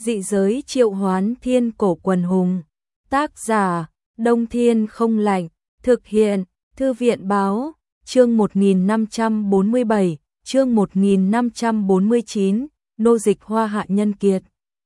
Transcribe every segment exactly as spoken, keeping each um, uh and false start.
Dị giới triệu hoán thiên cổ quần hùng. Tác giả, Đông Thiên không lạnh. Thực hiện, Thư viện báo. Chương một nghìn năm trăm bốn mươi bảy, chương một nghìn năm trăm bốn mươi chín, nô dịch Hoa Hạ nhân kiệt.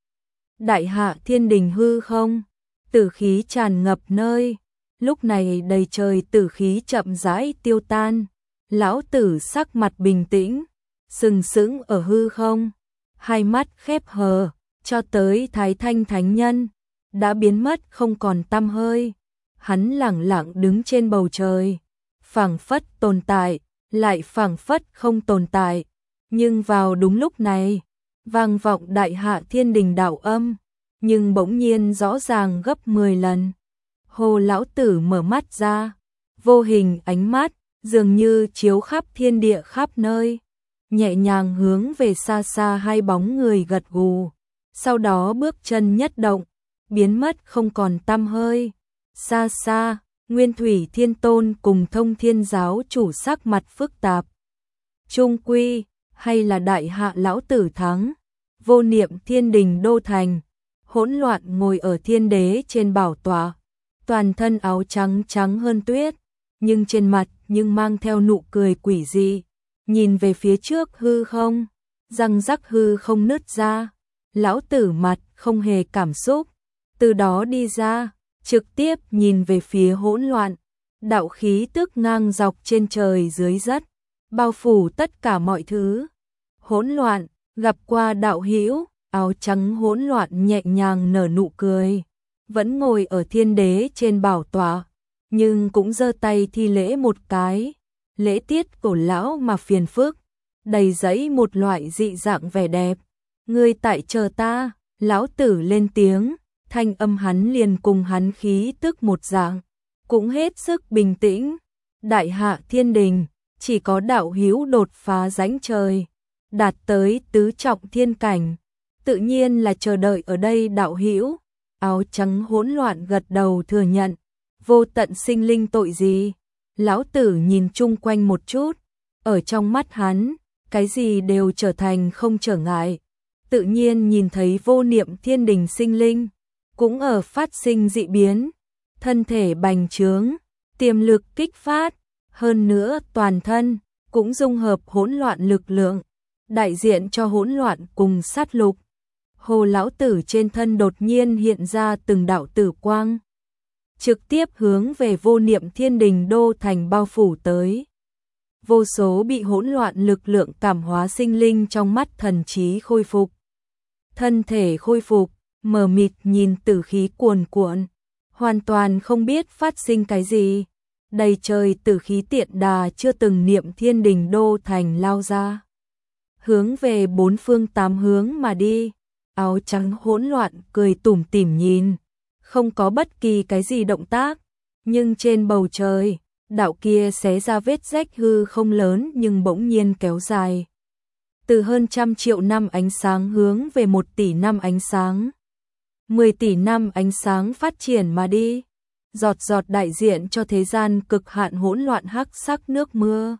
Đại hạ thiên đình hư không, tử khí tràn ngập nơi. Lúc này đầy trời tử khí chậm rãi tiêu tan. Lão tử sắc mặt bình tĩnh, sừng sững ở hư không, hai mắt khép hờ, cho tới Thái Thanh Thánh Nhân đã biến mất không còn tăm hơi. Hắn lẳng lặng đứng trên bầu trời, phảng phất tồn tại, lại phảng phất không tồn tại. Nhưng vào đúng lúc này, vang vọng đại hạ thiên đình đạo âm, nhưng bỗng nhiên rõ ràng gấp mười lần. Hồ lão tử mở mắt ra, vô hình ánh mắt dường như chiếu khắp thiên địa khắp nơi, nhẹ nhàng hướng về xa xa hai bóng người gật gù, sau đó bước chân nhất động, biến mất không còn tăm hơi. Xa xa, Nguyên Thủy Thiên Tôn cùng Thông Thiên giáo chủ sắc mặt phức tạp. Trung quy, hay là đại hạ lão tử thắng? Vô niệm thiên đình đô thành, hỗn loạn ngồi ở thiên đế trên bảo tọa, toàn thân áo trắng trắng hơn tuyết, nhưng trên mặt nhưng mang theo nụ cười quỷ dị, nhìn về phía trước hư không, răng rắc hư không nứt ra, lão tử mặt không hề cảm xúc, từ đó đi ra, trực tiếp nhìn về phía hỗn loạn, đạo khí tức ngang dọc trên trời dưới đất, bao phủ tất cả mọi thứ. Hỗn loạn, gặp qua đạo hữu, áo trắng hỗn loạn nhẹ nhàng nở nụ cười, vẫn ngồi ở thiên đế trên bảo tọa, nhưng cũng giơ tay thi lễ một cái, lễ tiết cổ lão mà phiền phức, đầy dẫy một loại dị dạng vẻ đẹp. Ngươi tại chờ ta, lão tử lên tiếng, thanh âm hắn liền cùng hắn khí tức một dạng, cũng hết sức bình tĩnh. Đại hạ thiên đình, chỉ có đạo hữu đột phá rãnh trời, đạt tới tứ trọng thiên cảnh, tự nhiên là chờ đợi ở đây đạo hữu. Áo trắng hỗn loạn gật đầu thừa nhận, vô tận sinh linh tội gì? Lão tử nhìn chung quanh một chút, ở trong mắt hắn, cái gì đều trở thành không trở ngại. Tự nhiên nhìn thấy vô niệm thiên đình sinh linh, cũng ở phát sinh dị biến, thân thể bành trướng, tiềm lực kích phát, hơn nữa toàn thân cũng dung hợp hỗn loạn lực lượng, đại diện cho hỗn loạn cùng sát lục. Hồ lão tử trên thân đột nhiên hiện ra từng đạo tử quang, trực tiếp hướng về vô niệm thiên đình đô thành bao phủ tới. Vô số bị hỗn loạn lực lượng cảm hóa sinh linh trong mắt thần trí khôi phục, thân thể khôi phục, mờ mịt nhìn tử khí cuồn cuộn, hoàn toàn không biết phát sinh cái gì. Đầy trời tử khí tiện đà chưa từng niệm thiên đình đô thành lao ra, hướng về bốn phương tám hướng mà đi. Áo trắng hỗn loạn cười tủm tỉm nhìn, không có bất kỳ cái gì động tác, nhưng trên bầu trời, đạo kia xé ra vết rách hư không lớn nhưng bỗng nhiên kéo dài. Từ hơn trăm triệu năm ánh sáng hướng về một tỷ năm ánh sáng, mười tỷ năm ánh sáng phát triển mà đi, giọt giọt đại diện cho thế gian cực hạn hỗn loạn hắc sắc nước mưa.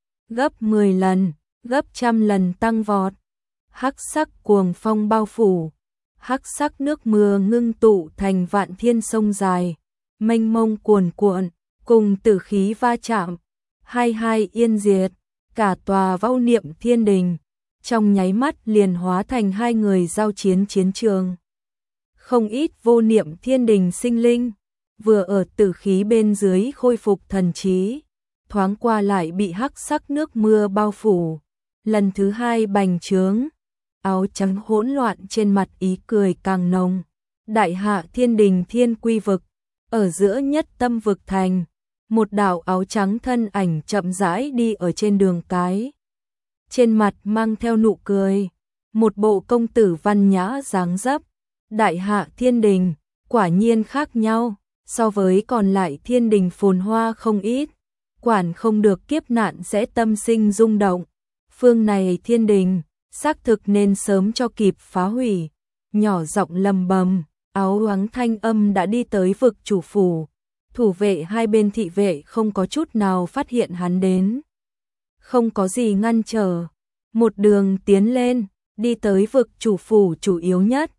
Gấp mười lần, gấp trăm lần tăng vọt. Hắc sắc cuồng phong bao phủ, hắc sắc nước mưa ngưng tụ thành vạn thiên sông dài, mênh mông cuồn cuộn, cùng tử khí va chạm, hai hai yên diệt, cả tòa vô niệm thiên đình, trong nháy mắt liền hóa thành hai người giao chiến chiến trường. Không ít vô niệm thiên đình sinh linh, vừa ở tử khí bên dưới khôi phục thần trí, thoáng qua lại bị hắc sắc nước mưa bao phủ, lần thứ hai bành trướng. Áo trắng hỗn loạn trên mặt ý cười càng nồng. Đại hạ thiên đình thiên quy vực, ở giữa nhất tâm vực thành, một đạo áo trắng thân ảnh chậm rãi đi ở trên đường cái. Trên mặt mang theo nụ cười, một bộ công tử văn nhã dáng dấp. Đại hạ thiên đình, quả nhiên khác nhau, so với còn lại thiên đình phồn hoa không ít, quản không được kiếp nạn sẽ tâm sinh rung động. Phương này thiên đình, xác thực nên sớm cho kịp phá hủy. Nhỏ giọng lầm bầm, áo oáng thanh âm đã đi tới vực chủ phủ. Thủ vệ hai bên thị vệ không có chút nào phát hiện hắn đến, không có gì ngăn trở, một đường tiến lên, đi tới vực chủ phủ chủ yếu nhất,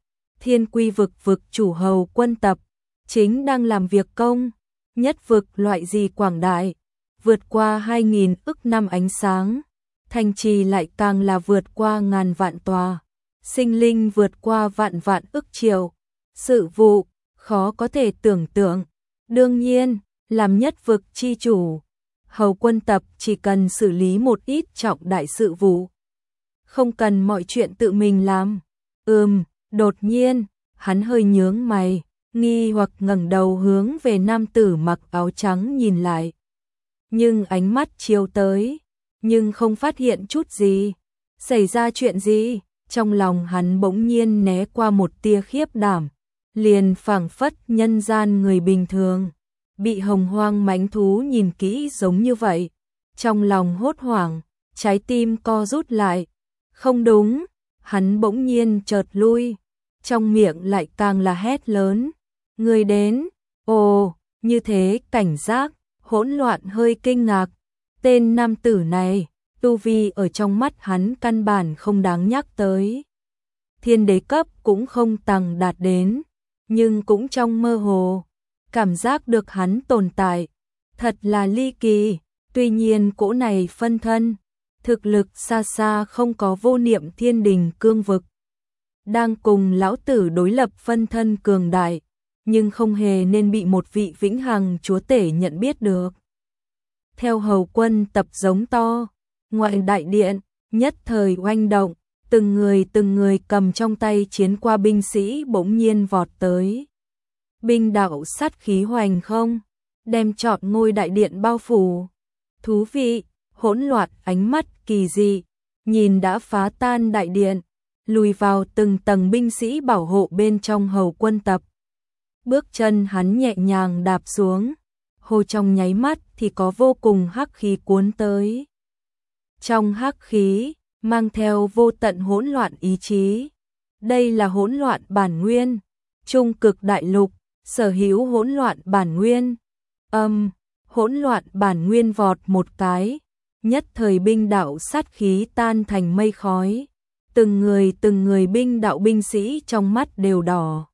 Thiên Quy vực vực chủ Hầu Quân Tập, chính đang làm việc công, nhất vực loại gì quảng đại, vượt qua hai nghìn ức năm ánh sáng, thành trì lại càng là vượt qua ngàn vạn tòa, sinh linh vượt qua vạn vạn ức triệu, sự vụ, khó có thể tưởng tượng. Đương nhiên, làm nhất vực chi chủ, Hầu Quân Tập chỉ cần xử lý một ít trọng đại sự vụ, không cần mọi chuyện tự mình làm. Ừm, đột nhiên, hắn hơi nhướng mày, nghi hoặc ngẩng đầu hướng về nam tử mặc áo trắng nhìn lại. Nhưng ánh mắt chiếu tới, nhưng không phát hiện chút gì. Xảy ra chuyện gì? Trong lòng hắn bỗng nhiên né qua một tia khiếp đảm, liền phảng phất nhân gian người bình thường, bị hồng hoang mãnh thú nhìn kỹ giống như vậy. Trong lòng hốt hoảng, trái tim co rút lại. Không đúng, hắn bỗng nhiên chợt lui, trong miệng lại càng là hét lớn. Người đến, ồ, như thế cảnh giác, hỗn loạn hơi kinh ngạc. Tên nam tử này, tu vi ở trong mắt hắn căn bản không đáng nhắc tới. Thiên đế cấp cũng không tầng đạt đến, nhưng cũng trong mơ hồ, cảm giác được hắn tồn tại. Thật là ly kỳ, tuy nhiên cỗ này phân thân, thực lực xa xa không có Vô Niệm Thiên Đình cương vực. Đang cùng lão tử đối lập phân thân cường đại, nhưng không hề nên bị một vị vĩnh hằng chúa tể nhận biết được. Theo Hầu Quân Tập giống to, ngoại đại điện, nhất thời oanh động, từng người từng người cầm trong tay chiến qua binh sĩ bỗng nhiên vọt tới. Binh đạo sát khí hoành không, đem trọn ngôi đại điện bao phủ. Thú vị, hỗn loạn ánh mắt kỳ dị, nhìn đã phá tan đại điện, lùi vào từng tầng binh sĩ bảo hộ bên trong Hầu Quân Tập. Bước chân hắn nhẹ nhàng đạp xuống, hồ trong nháy mắt thì có vô cùng hắc khí cuốn tới. Trong hắc khí, mang theo vô tận hỗn loạn ý chí. Đây là hỗn loạn bản nguyên, trung cực đại lục, sở hữu hỗn loạn bản nguyên. Âm, um, hỗn loạn bản nguyên vọt một cái, nhất thời binh đạo sát khí tan thành mây khói. Từng người từng người binh đạo binh sĩ trong mắt đều đỏ.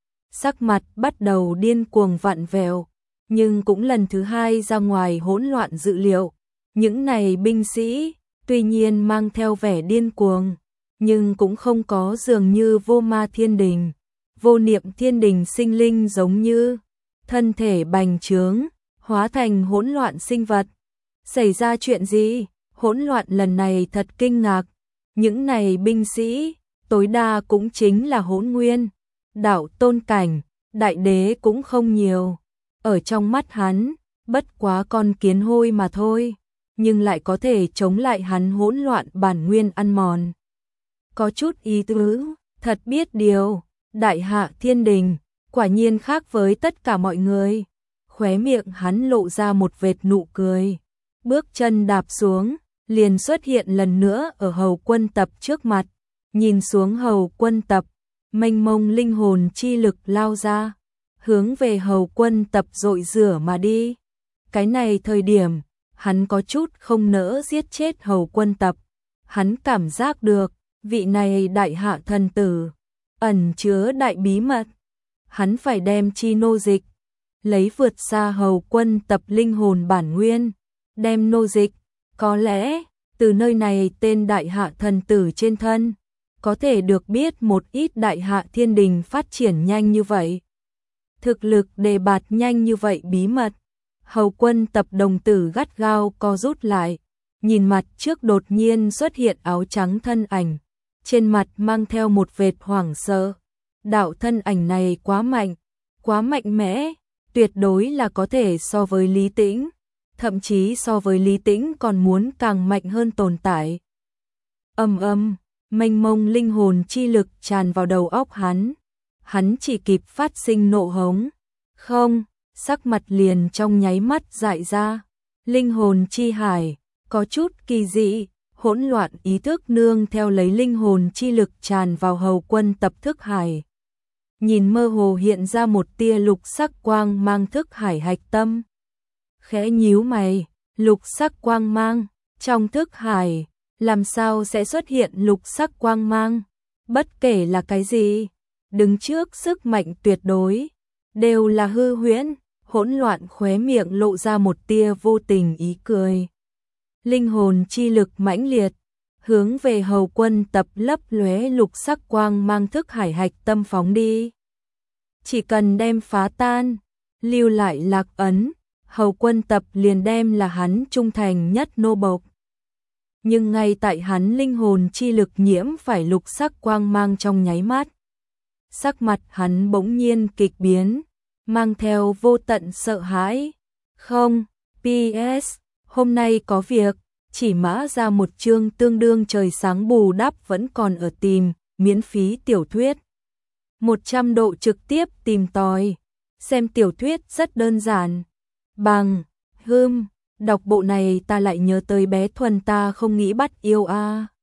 Sắc mặt bắt đầu điên cuồng vặn vẹo, nhưng cũng lần thứ hai ra ngoài hỗn loạn dự liệu. Những này binh sĩ, tuy nhiên mang theo vẻ điên cuồng, nhưng cũng không có dường như Vô Ma Thiên Đình, Vô Niệm Thiên Đình sinh linh giống như thân thể bành trướng, hóa thành hỗn loạn sinh vật. Xảy ra chuyện gì? Hỗn loạn lần này thật kinh ngạc. Những này binh sĩ, tối đa cũng chính là hỗn nguyên, đạo tôn cảnh, đại đế cũng không nhiều. Ở trong mắt hắn, bất quá con kiến hôi mà thôi, nhưng lại có thể chống lại hắn hỗn loạn bản nguyên ăn mòn. Có chút ý tứ, thật biết điều, Đại Hạ Thiên Đình, quả nhiên khác với tất cả mọi người. Khóe miệng hắn lộ ra một vệt nụ cười, bước chân đạp xuống, liền xuất hiện lần nữa ở Hầu Quân Tập trước mặt. Nhìn xuống Hầu Quân Tập, mênh mông linh hồn chi lực lao ra, hướng về Hầu Quân Tập dội rửa mà đi. Cái này thời điểm, hắn có chút không nỡ giết chết Hầu Quân Tập. Hắn cảm giác được, vị này đại hạ thần tử, ẩn chứa đại bí mật. Hắn phải đem chi nô dịch, lấy vượt xa Hầu Quân Tập linh hồn bản nguyên, đem nô dịch. Có lẽ, từ nơi này tên đại hạ thần tử trên thân, có thể được biết một ít Đại Hạ Thiên Đình phát triển nhanh như vậy. Thực lực đề bạt nhanh như vậy bí mật. Hầu Quân Tập đồng tử gắt gao co rút lại, nhìn mặt trước đột nhiên xuất hiện áo trắng thân ảnh, trên mặt mang theo một vệt hoảng sợ. Đạo thân ảnh này quá mạnh, quá mạnh mẽ, tuyệt đối là có thể so với Lý Tĩnh, thậm chí so với Lý Tĩnh còn muốn càng mạnh hơn tồn tại. Âm âm, mênh mông linh hồn chi lực tràn vào đầu óc hắn, hắn chỉ kịp phát sinh nộ hống. Không, sắc mặt liền trong nháy mắt dại ra. Linh hồn chi hải, có chút kỳ dị, hỗn loạn ý thức nương theo lấy linh hồn chi lực tràn vào Hầu Quân Tập thức hải. Nhìn mơ hồ hiện ra một tia lục sắc quang mang thức hải hạch tâm. Khẽ nhíu mày, lục sắc quang mang, trong thức hải, làm sao sẽ xuất hiện lục sắc quang mang? Bất kể là cái gì, đứng trước sức mạnh tuyệt đối, đều là hư huyễn, hỗn loạn khóe miệng lộ ra một tia vô tình ý cười. Linh hồn chi lực mãnh liệt, hướng về Hầu Quân Tập lấp lóe lục sắc quang mang thức hải hạch tâm phóng đi. Chỉ cần đem phá tan, lưu lại lạc ấn, Hầu Quân Tập liền đem là hắn trung thành nhất nô bộc. Nhưng ngay tại hắn linh hồn chi lực nhiễm phải lục sắc quang mang trong nháy mắt, sắc mặt hắn bỗng nhiên kịch biến, mang theo vô tận sợ hãi. Không, pê ét, hôm nay có việc, chỉ mã ra một chương tương đương trời sáng bù đắp vẫn còn ở tìm, miễn phí tiểu thuyết. một trăm độ trực tiếp tìm tòi, xem tiểu thuyết rất đơn giản. Bằng, hưm, đọc bộ này ta lại nhớ tới bé Thuần ta không nghĩ bắt yêu a.